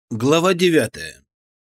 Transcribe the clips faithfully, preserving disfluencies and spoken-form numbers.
Глава девятая.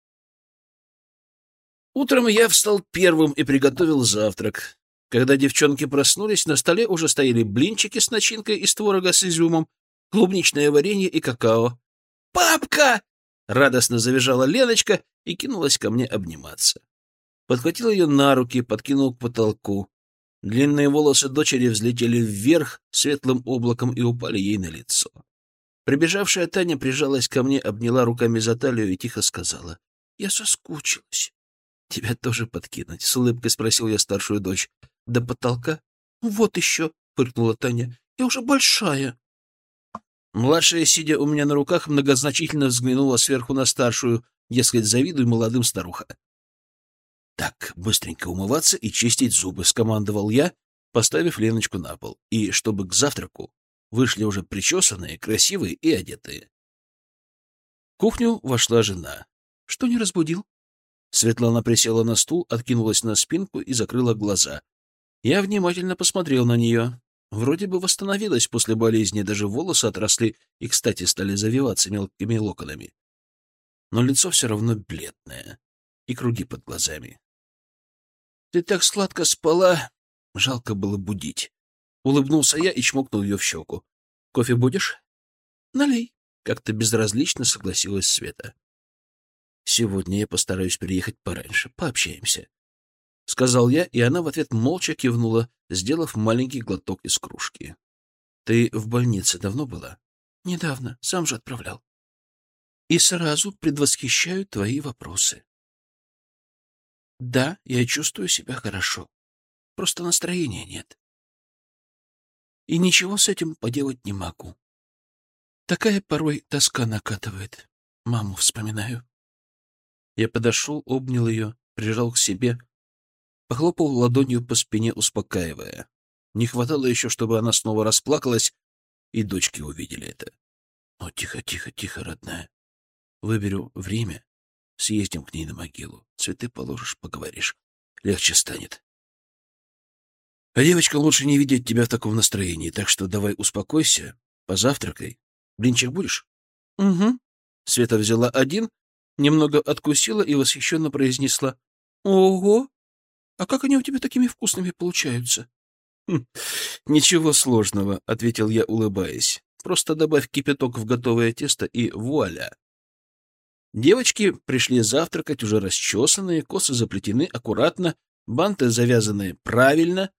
Утром я встал первым и приготовил завтрак. Когда девчонки проснулись, на столе уже стояли блинчики с начинкой из творога с изюмом, клубничное варенье и какао. «Папка!» — радостно завизжала Леночка и кинулась ко мне обниматься. Подхватил ее на руки, подкинул к потолку. Длинные волосы дочери взлетели вверх светлым облаком и упали ей на лицо. Прибежавшая Таня прижалась ко мне, обняла руками за талию и тихо сказала: «Я соскучилась». «Тебя тоже подкинуть?» — с улыбкой спросил я старшую дочь. «До потолка?» «Вот еще», — фыркнула Таня. «Я уже большая». Младшая, сидя у меня на руках, многозначительно взглянула сверху на старшую, дескать, завидуй молодым старуха. «Так, быстренько умываться и чистить зубы», — скомандовал я, поставив Леночку на пол, и чтобы к завтраку вышли уже причесанные, красивые и одетые. В кухню вошла жена. «Что не разбудил?» Светлана присела на стул, откинулась на спинку и закрыла глаза. Я внимательно посмотрел на нее. Вроде бы восстановилась после болезни, даже волосы отросли и, кстати, стали завиваться мелкими локонами. Но лицо все равно бледное и круги под глазами. «Ты так сладко спала!» Жалко было будить. Улыбнулся я и чмокнул ее в щеку. «Кофе будешь?» «Налей», — как-то безразлично согласилась Света. «Сегодня я постараюсь приехать пораньше. Пообщаемся», — сказал я, и она в ответ молча кивнула, сделав маленький глоток из кружки. «Ты в больнице давно была?» «Недавно. Сам же отправлял». «И сразу предвосхищаю твои вопросы». «Да, я чувствую себя хорошо. Просто настроения нет. И ничего с этим поделать не могу. Такая порой тоска накатывает. Маму вспоминаю». Я подошел, обнял ее, прижал к себе, похлопал ладонью по спине, успокаивая. Не хватало еще, чтобы она снова расплакалась, и дочки увидели это. «Ну, тихо, тихо, тихо, родная. Выберу время, съездим к ней на могилу. Цветы положишь, поговоришь. Легче станет. А девочка лучше не видеть тебя в таком настроении, так что давай успокойся, позавтракай. Блинчик будешь?» «Угу». Света взяла один, немного откусила и восхищенно произнесла: «Ого! А как они у тебя такими вкусными получаются?» «Хм, ничего сложного», — ответил я, улыбаясь. «Просто добавь кипяток в готовое тесто, и вуаля!» Девочки пришли завтракать уже расчесанные, косы заплетены аккуратно, банты завязаны правильно.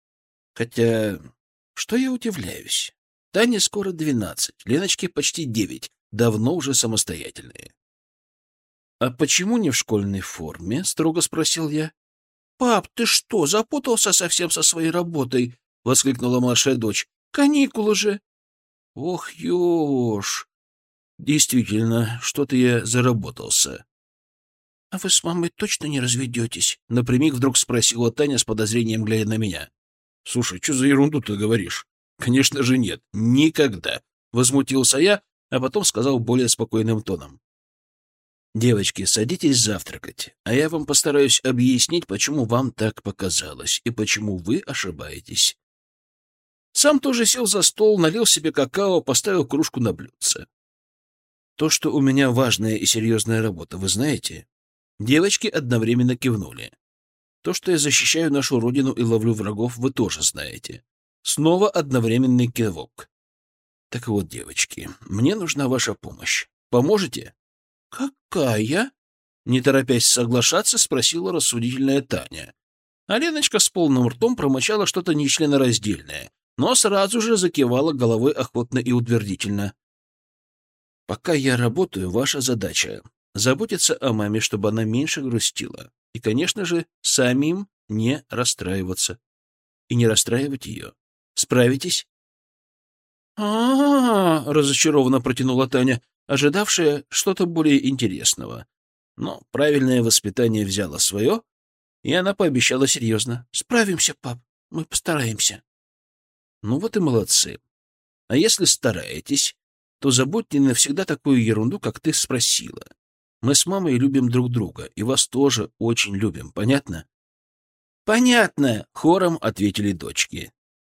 Хотя, что я удивляюсь? Тане скоро двенадцать, Леночке почти девять, давно уже самостоятельные. «А почему не в школьной форме?» — строго спросил я. «Пап, ты что, запутался совсем со своей работой?» — воскликнула младшая дочь. «Каникулы же!» «Ох, ёж! Действительно, что-то я заработался». «А вы с мамой точно не разведетесь?» — напрямик вдруг спросила Таня с подозрением, глядя на меня. «Слушай, что за ерунду ты говоришь?» «Конечно же нет, никогда!» — возмутился я, а потом сказал более спокойным тоном. «Девочки, садитесь завтракать, а я вам постараюсь объяснить, почему вам так показалось и почему вы ошибаетесь». Сам тоже сел за стол, налил себе какао, поставил кружку на блюдце. «То, что у меня важная и серьезная работа, вы знаете?» Девочки одновременно кивнули. «То, что я защищаю нашу родину и ловлю врагов, вы тоже знаете». Снова одновременный кивок. «Так вот, девочки, мне нужна ваша помощь. Поможете?» «Какая?» — не торопясь соглашаться, спросила рассудительная Таня. А Леночка с полным ртом промычала что-то нечленораздельное, но сразу же закивала головой охотно и утвердительно. «Пока я работаю, ваша задача — заботиться о маме, чтобы она меньше грустила, и, конечно же, самим не расстраиваться. И не расстраивать ее. Справитесь?» «А-а-а!» — разочарованно протянула Таня, ожидавшая что-то более интересного. Но правильное воспитание взяло свое, и она пообещала серьезно: «Справимся, пап, мы постараемся». «Ну вот и молодцы. А если стараетесь, то забудьте навсегда такую ерунду, как ты спросила. Мы с мамой любим друг друга, и вас тоже очень любим, понятно?» «Понятно», — хором ответили дочки.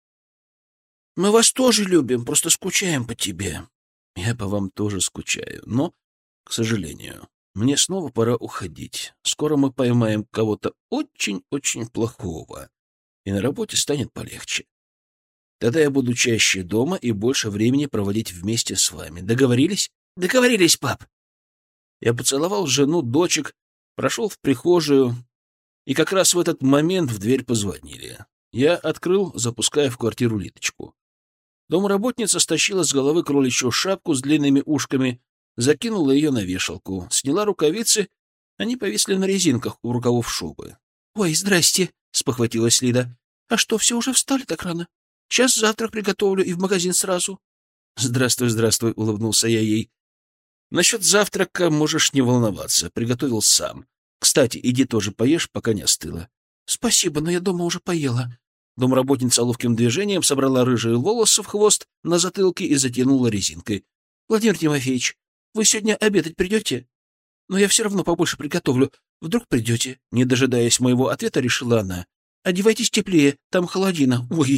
«Мы вас тоже любим, просто скучаем по тебе». «Я по вам тоже скучаю, но К сожалению, мне снова пора уходить. Скоро мы поймаем кого-то очень-очень плохого, и на работе станет полегче. Тогда я буду чаще дома и больше времени проводить вместе с вами. Договорились? Договорились, пап. Я поцеловал жену, дочек, прошел в прихожую, и как раз в этот момент в дверь позвонили. Я открыл, запуская в квартиру Литочку. Домработница стащила с головы кроличью шапку с длинными ушками, закинула ее на вешалку, сняла рукавицы, они повисли на резинках у рукавов шубы. — Ой, здрасте, — спохватилась Лида. — А что, все уже встали так рано? Сейчас завтрак приготовлю и в магазин сразу. — Здравствуй, здравствуй, — улыбнулся я ей. — Насчет завтрака можешь не волноваться, приготовил сам. Кстати, иди тоже поешь, пока не остыло. — Спасибо, но я дома уже поела. Домработница ловким движением собрала рыжие волосы в хвост на затылке и затянула резинкой. — Владимир Тимофеевич, вы сегодня обедать придете? Но я все равно побольше приготовлю. Вдруг придете? Не дожидаясь моего ответа, решила она. — Одевайтесь теплее, там холодина. Ой!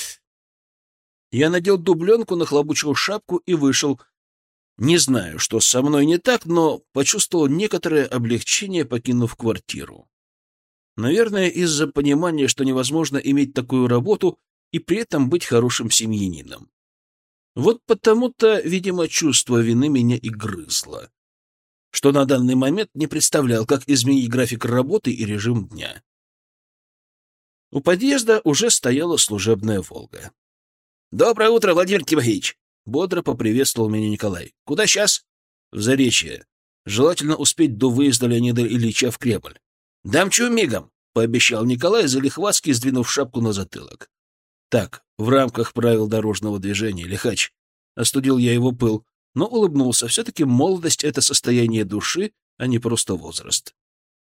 Я надел дубленку, нахлобучил шапку и вышел. Не знаю, что со мной не так, но почувствовал некоторое облегчение, покинув квартиру. Наверное, из-за понимания, что невозможно иметь такую работу и при этом быть хорошим семьянином. Вот потому-то, видимо, чувство вины меня и грызло, что на данный момент не представлял, как изменить график работы и режим дня. У подъезда уже стояла служебная «Волга». «Доброе утро, Владимир Тимофеевич!» — бодро поприветствовал меня Николай. «Куда сейчас?» «В Заречье. Желательно успеть до выезда Леонида Ильича в Кремль». «Дамчу мигом!» — пообещал Николай, залихватски сдвинув шапку на затылок. «Так, в рамках правил дорожного движения, лихач». Остудил я его пыл, но улыбнулся. Все-таки молодость — это состояние души, а не просто возраст.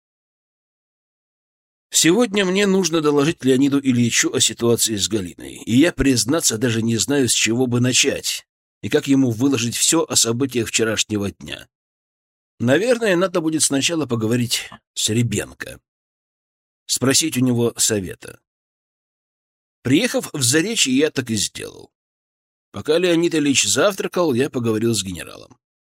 Сегодня мне нужно доложить Леониду Ильичу о ситуации с Галиной, и я, признаться, даже не знаю, с чего бы начать, и как ему выложить все о событиях вчерашнего дня. Наверное, надо будет сначала поговорить с Ребенко, спросить у него совета. Приехав в Заречье, я так и сделал. Пока Леонид Ильич завтракал, я поговорил с генералом.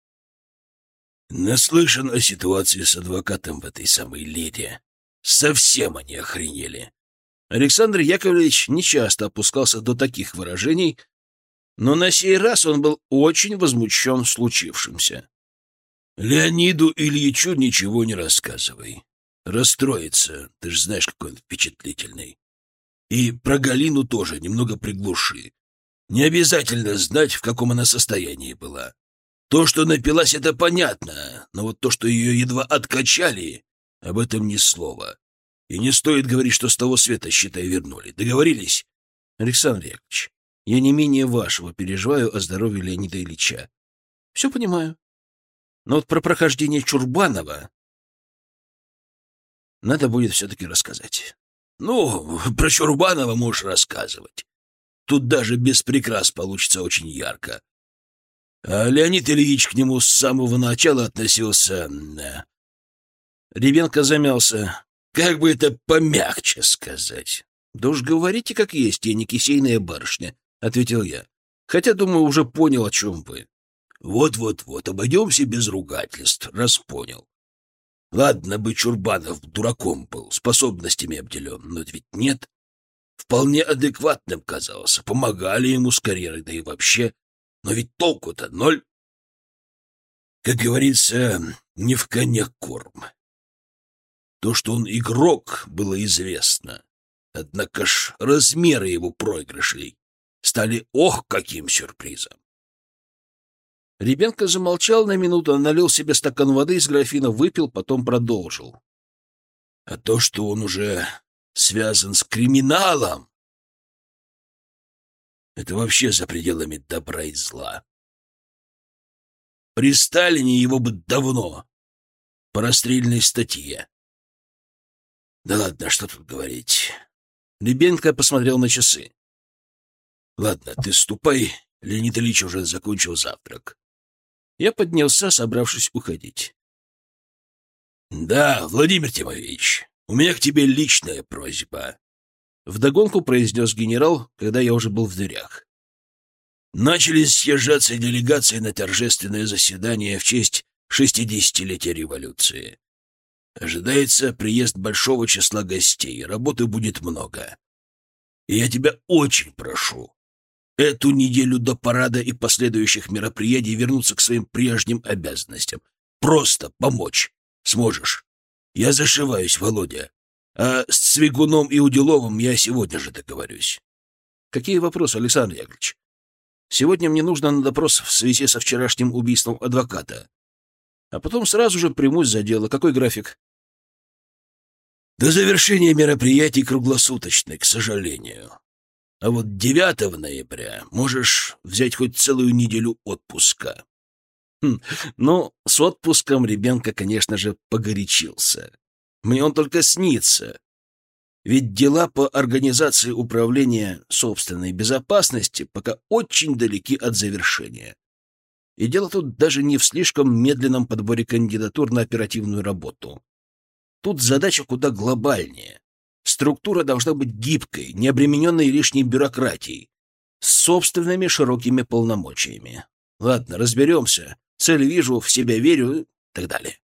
Наслышан о ситуации с адвокатом в этой самой Леде. Совсем они охренели. Александр Яковлевич нечасто опускался до таких выражений, но на сей раз он был очень возмущен случившимся. Леониду Ильичу ничего не рассказывай. Расстроится, ты же знаешь, какой он впечатлительный. И про Галину тоже немного приглуши. Не обязательно знать, в каком она состоянии была. То, что напилась, это понятно, но вот то, что ее едва откачали, об этом ни слова. И не стоит говорить, что с того света, считай, вернули. Договорились? Александр Яковлевич, я не менее вашего переживаю о здоровье Леонида Ильича. Все понимаю. Но вот про прохождение Чурбанова надо будет все-таки рассказать. Ну, про Чурбанова можешь рассказывать. Тут даже без прикрас получится очень ярко. А Леонид Ильич к нему с самого начала относился... Ребенко замялся. Как бы это помягче сказать? — Да уж говорите, как есть, я не кисейная барышня, — ответил я. Хотя, думаю, уже понял, о чем вы. Вот-вот-вот, обойдемся без ругательств, раз понял. Ладно бы Чурбанов дураком был, способностями обделен, но ведь нет. Вполне адекватным казался, помогали ему с карьерой, да и вообще. Но ведь толку-то ноль. Как говорится, не в коне корм. То, что он игрок, было известно. Однако ж размеры его проигрышей стали ох каким сюрпризом. Ребенко замолчал на минуту, налил себе стакан воды из графина, выпил, потом продолжил. А то, что он уже связан с криминалом, это вообще за пределами добра и зла. При Сталине его бы давно по расстрельной статье. Да ладно, что тут говорить. Ребенко посмотрел на часы. Ладно, ты ступай, Леонид Ильич уже закончил завтрак. Я поднялся, собравшись уходить. Да, Владимир Тимофеевич, у меня к тебе личная просьба. Вдогонку произнес генерал, когда я уже был в дверях. Начали съезжаться делегации на торжественное заседание в честь шестидесятилетия революции. Ожидается приезд большого числа гостей, работы будет много. И я тебя очень прошу, эту неделю до парада и последующих мероприятий вернуться к своим прежним обязанностям. Просто помочь. Сможешь. Я зашиваюсь, Володя. А с Цвигуном и Уделовым я сегодня же договорюсь. Какие вопросы, Александр Яковлевич? Сегодня мне нужно на допрос в связи со вчерашним убийством адвоката. А потом сразу же примусь за дело. Какой график? До завершения мероприятий круглосуточный, к сожалению. А вот девятого ноября можешь взять хоть целую неделю отпуска. Хм, ну, с отпуском Ребенко, конечно же, погорячился. Мне он только снится. Ведь дела по организации управления собственной безопасности пока очень далеки от завершения. И дело тут даже не в слишком медленном подборе кандидатур на оперативную работу. Тут задача куда глобальнее. Структура должна быть гибкой, не обремененной лишней бюрократией, с собственными широкими полномочиями. Ладно, разберемся. Цель вижу, в себя верю и так далее.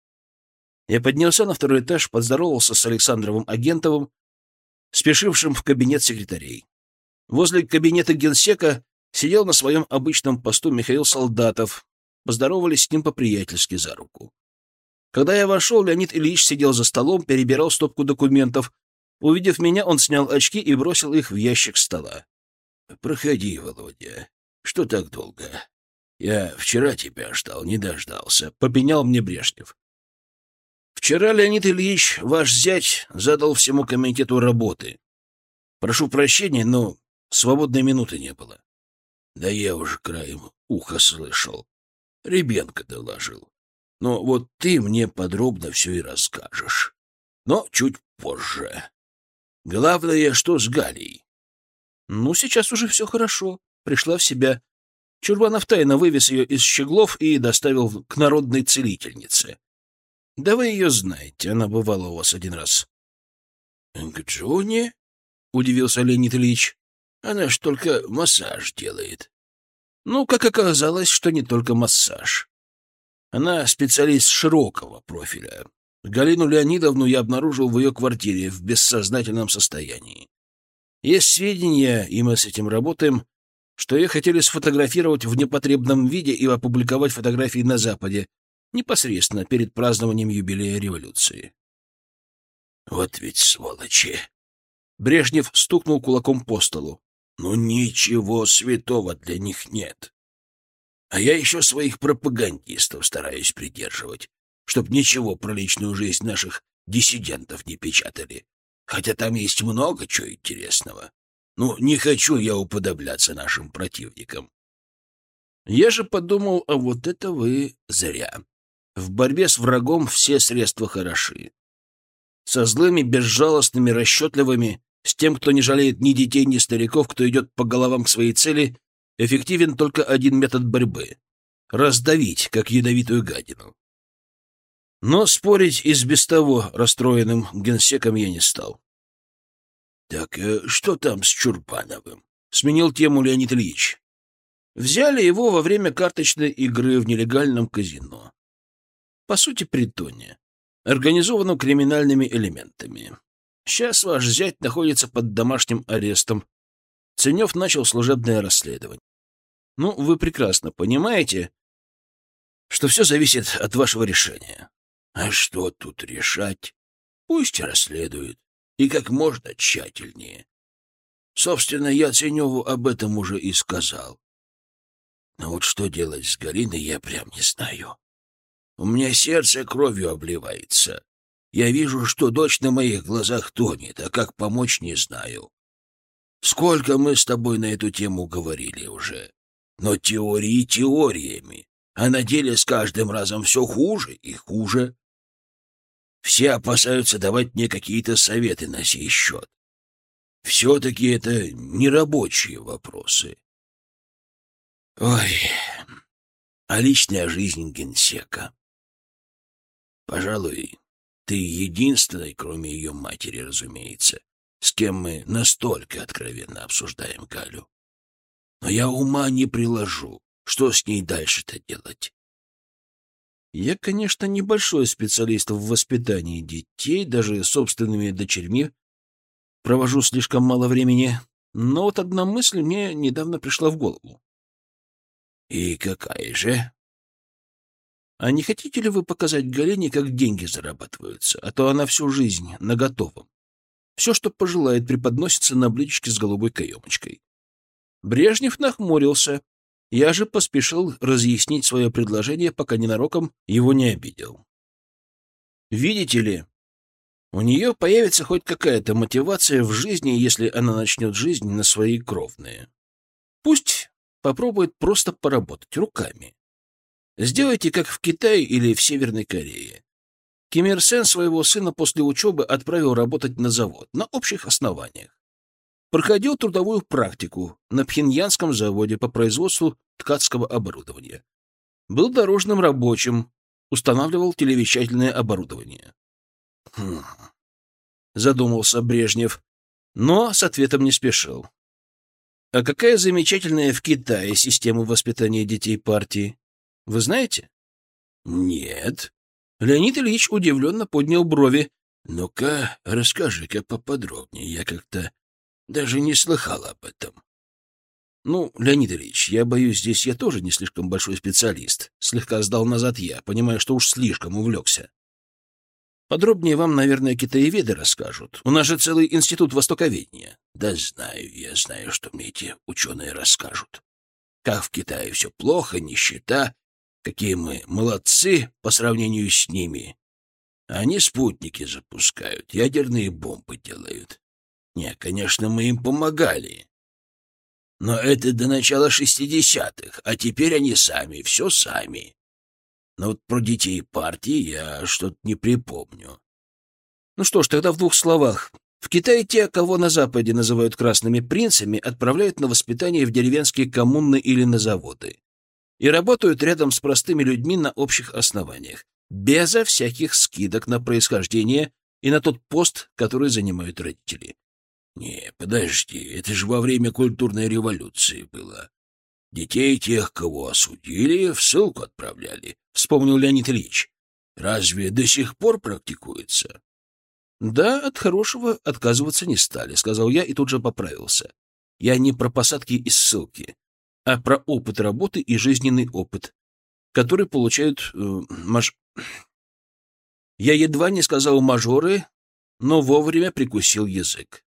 Я поднялся на второй этаж, поздоровался с Александровым Агентовым, спешившим в кабинет секретарей. Возле кабинета генсека сидел на своем обычном посту Михаил Солдатов. Поздоровались с ним по-приятельски за руку. Когда я вошел, Леонид Ильич сидел за столом, перебирал стопку документов. Увидев меня, он снял очки и бросил их в ящик стола. — Проходи, Володя. Что так долго? Я вчера тебя ждал, не дождался. — попенял мне Брежнев. Вчера, Леонид Ильич, ваш зять задал всему комитету работы. Прошу прощения, но свободной минуты не было. Да я уже краем уха слышал. Ребенко доложил. Но вот ты мне подробно все и расскажешь. Но чуть позже. Главное, что с Галей? Ну, сейчас уже все хорошо. Пришла в себя. Чурбанов тайно вывез ее из Щеглов и доставил к народной целительнице. Да вы ее знаете, она бывала у вас один раз. — К Джоне? — удивился Леонид Ильич. — Она ж только массаж делает. Ну, как оказалось, что не только массаж. Она специалист широкого профиля. Галину Леонидовну я обнаружил в ее квартире в бессознательном состоянии. Есть сведения, и мы с этим работаем, что ее хотели сфотографировать в непотребном виде и опубликовать фотографии на Западе, непосредственно перед празднованием юбилея революции. Вот ведь сволочи! Брежнев стукнул кулаком по столу. Ну, ничего святого для них нет. А я еще своих пропагандистов стараюсь придерживать, чтоб ничего про личную жизнь наших диссидентов не печатали. Хотя там есть много чего интересного. Ну, не хочу я уподобляться нашим противникам. Я же подумал, а вот это вы зря. В борьбе с врагом все средства хороши. Со злыми, безжалостными, расчетливыми, с тем, кто не жалеет ни детей, ни стариков, кто идет по головам к своей цели, эффективен только один метод борьбы — раздавить, как ядовитую гадину. Но спорить и с без того расстроенным генсеком я не стал. — Так что там с Чурбановым? — сменил тему Леонид Ильич. Взяли его во время карточной игры в нелегальном казино. По сути, притоне, организованном криминальными элементами. Сейчас ваш зять находится под домашним арестом. Ценев начал служебное расследование. Ну, вы прекрасно понимаете, что все зависит от вашего решения. А что тут решать? Пусть расследуют. И как можно тщательнее. Собственно, я Ценеву об этом уже и сказал. Но вот что делать с Галиной, я прям не знаю. У меня сердце кровью обливается. Я вижу, что дочь на моих глазах тонет, а как помочь, не знаю. Сколько мы с тобой на эту тему говорили уже. Но теории теориями, а на деле с каждым разом все хуже и хуже. Все опасаются давать мне какие-то советы на сей счет. Все-таки это не рабочие вопросы. Ой, а личная жизнь генсека. Пожалуй, ты единственный, кроме ее матери, разумеется, с кем мы настолько откровенно обсуждаем Галю. Но я ума не приложу, что с ней дальше-то делать. Я, конечно, небольшой специалист в воспитании детей, даже собственными дочерьми провожу слишком мало времени, но вот одна мысль мне недавно пришла в голову. И какая же? А не хотите ли вы показать Галине, как деньги зарабатываются, а то она всю жизнь наготовом. Все, что пожелает, преподносится на блюдечке с голубой каемочкой. Брежнев нахмурился. Я же поспешил разъяснить свое предложение, пока ненароком его не обидел. Видите ли, у нее появится хоть какая-то мотивация в жизни, если она начнет жизнь на свои кровные. Пусть попробует просто поработать руками. Сделайте, как в Китае или в Северной Корее. Ким Ир Сен своего сына после учебы отправил работать на завод на общих основаниях. Проходил трудовую практику на Пхеньянском заводе по производству ткацкого оборудования. Был дорожным рабочим, устанавливал телевещательное оборудование. Хм. Задумался Брежнев, но с ответом не спешил. А какая замечательная в Китае система воспитания детей партии? Вы знаете? Нет. Леонид Ильич удивленно поднял брови. Ну-ка, расскажи-ка поподробнее. Я как-то даже не слыхал об этом. Ну, Леонид Ильич, я боюсь, здесь я тоже не слишком большой специалист. Слегка сдал назад я, понимая, что уж слишком увлекся. Подробнее вам, наверное, китаеведы расскажут. У нас же целый институт востоковедения. Да знаю, я знаю, что мне эти ученые расскажут. Как в Китае все плохо, нищета, какие мы молодцы по сравнению с ними. Они спутники запускают, ядерные бомбы делают. Не, конечно, мы им помогали. Но это до начала шестидесятых, а теперь они сами, все сами. Но вот про детей партии я что-то не припомню. Ну что ж, тогда в двух словах. В Китае те, кого на Западе называют красными принцами, отправляют на воспитание в деревенские коммуны или на заводы. И работают рядом с простыми людьми на общих основаниях, безо всяких скидок на происхождение и на тот пост, который занимают родители. Не, подожди, это же во время культурной революции было. Детей тех, кого осудили, в ссылку отправляли, — вспомнил Леонид Ильич. Разве до сих пор практикуется? Да, от хорошего отказываться не стали, — сказал я и тут же поправился. Я не про посадки и ссылки, а про опыт работы и жизненный опыт, который получают э, маж... Я едва не сказал мажоры, но вовремя прикусил язык.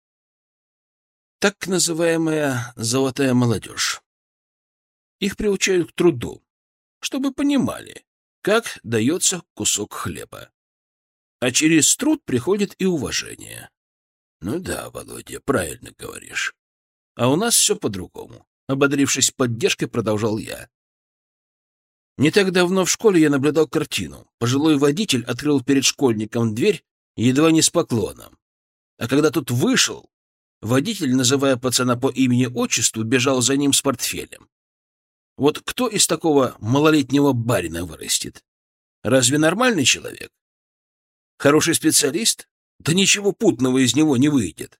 Так называемая «золотая молодежь». Их приучают к труду, чтобы понимали, как дается кусок хлеба. А через труд приходит и уважение. Ну да, Володя, правильно говоришь. А у нас все по-другому. Ободрившись поддержкой, продолжал я. Не так давно в школе я наблюдал картину. Пожилой водитель открыл перед школьником дверь едва не с поклоном. А когда тот вышел, водитель, называя пацана по имени-отчеству, бежал за ним с портфелем. Вот кто из такого малолетнего барина вырастет? Разве нормальный человек? Хороший специалист? Да ничего путного из него не выйдет.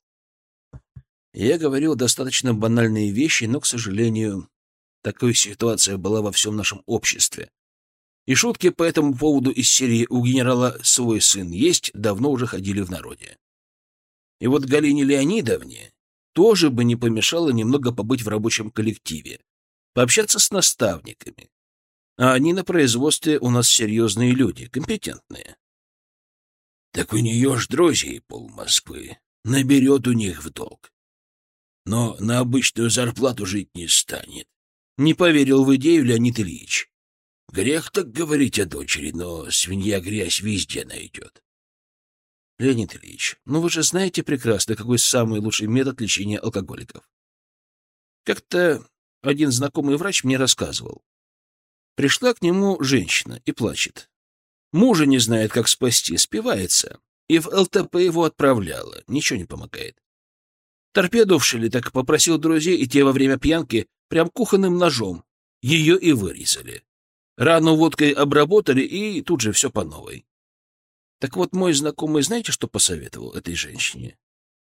Я говорил достаточно банальные вещи, но, к сожалению, такая ситуация была во всем нашем обществе. И шутки по этому поводу из серии «У генерала свой сын есть» давно уже ходили в народе. И вот Галине Леонидовне тоже бы не помешало немного побыть в рабочем коллективе, пообщаться с наставниками. А они на производстве у нас серьезные люди, компетентные. Так у нее ж друзей пол Москвы. Наберет у них в долг. Но на обычную зарплату жить не станет. Не поверил в идею Леонид Ильич. Грех так говорить о дочери, но свинья грязь везде найдет. Леонид Ильич, ну вы же знаете прекрасно, какой самый лучший метод лечения алкоголиков. Как-то один знакомый врач мне рассказывал. Пришла к нему женщина и плачет. Мужа не знает, как спасти, спивается. И в ЛТП его отправляла. Ничего не помогает. Торпедовшили, так попросил друзей, и те во время пьянки прям кухонным ножом ее и вырезали. Рану водкой обработали, и тут же все по новой. Так вот, мой знакомый, знаете, что посоветовал этой женщине?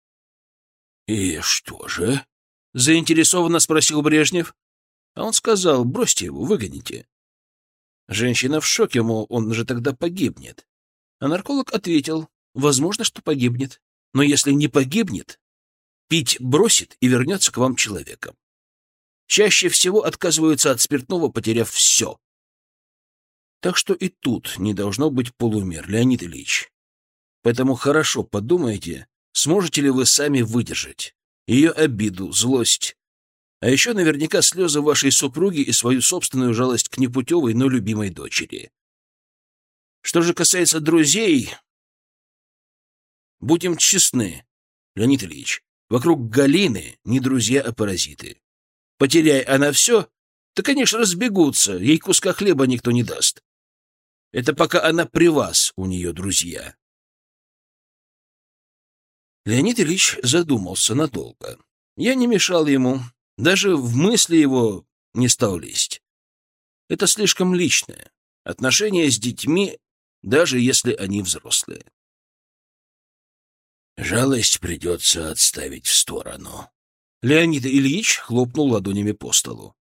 — И что же? — заинтересованно спросил Брежнев. А он сказал: бросьте его, выгоните. Женщина в шоке, мол, он же тогда погибнет. А нарколог ответил, возможно, что погибнет. Но если не погибнет, пить бросит и вернется к вам человеком. Чаще всего отказываются от спиртного, потеряв все. Так что и тут не должно быть полумер, Леонид Ильич. Поэтому хорошо подумайте, сможете ли вы сами выдержать ее обиду, злость, а еще наверняка слезы вашей супруги и свою собственную жалость к непутевой, но любимой дочери. Что же касается друзей, будем честны, Леонид Ильич, вокруг Галины не друзья, а паразиты. Потеряй она все, то, конечно, разбегутся, ей куска хлеба никто не даст. Это пока она при вас, у нее друзья. Леонид Ильич задумался надолго. Я не мешал ему, даже в мысли его не стал лезть. Это слишком личное. Отношения с детьми, даже если они взрослые. Жалость придется отставить в сторону. Леонид Ильич хлопнул ладонями по столу.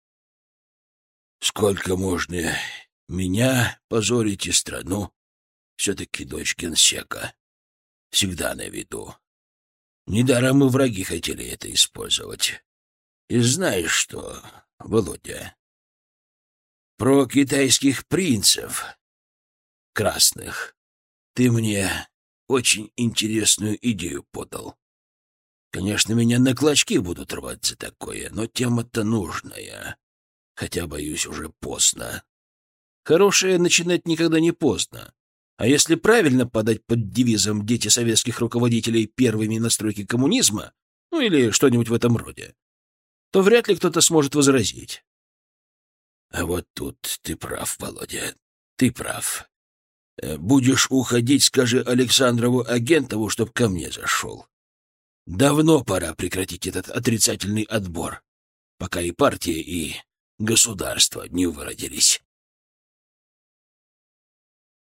Сколько можно меня позорить и страну? Все-таки дочь генсека. Всегда на виду. Недаром мы враги хотели это использовать. И знаешь что, Володя, про китайских принцев красных ты мне очень интересную идею подал. Конечно, меня на клочки будут рвать за такое, но тема-то нужная. Хотя, боюсь, уже поздно. Хорошее начинать никогда не поздно. А если правильно подать под девизом «Дети советских руководителей первыми на стройке коммунизма», ну или что-нибудь в этом роде, то вряд ли кто-то сможет возразить. А вот тут ты прав, Володя, ты прав. Будешь уходить, скажи Александрову Агентову, чтоб ко мне зашел. Давно пора прекратить этот отрицательный отбор, пока и партия, и государство не выродились.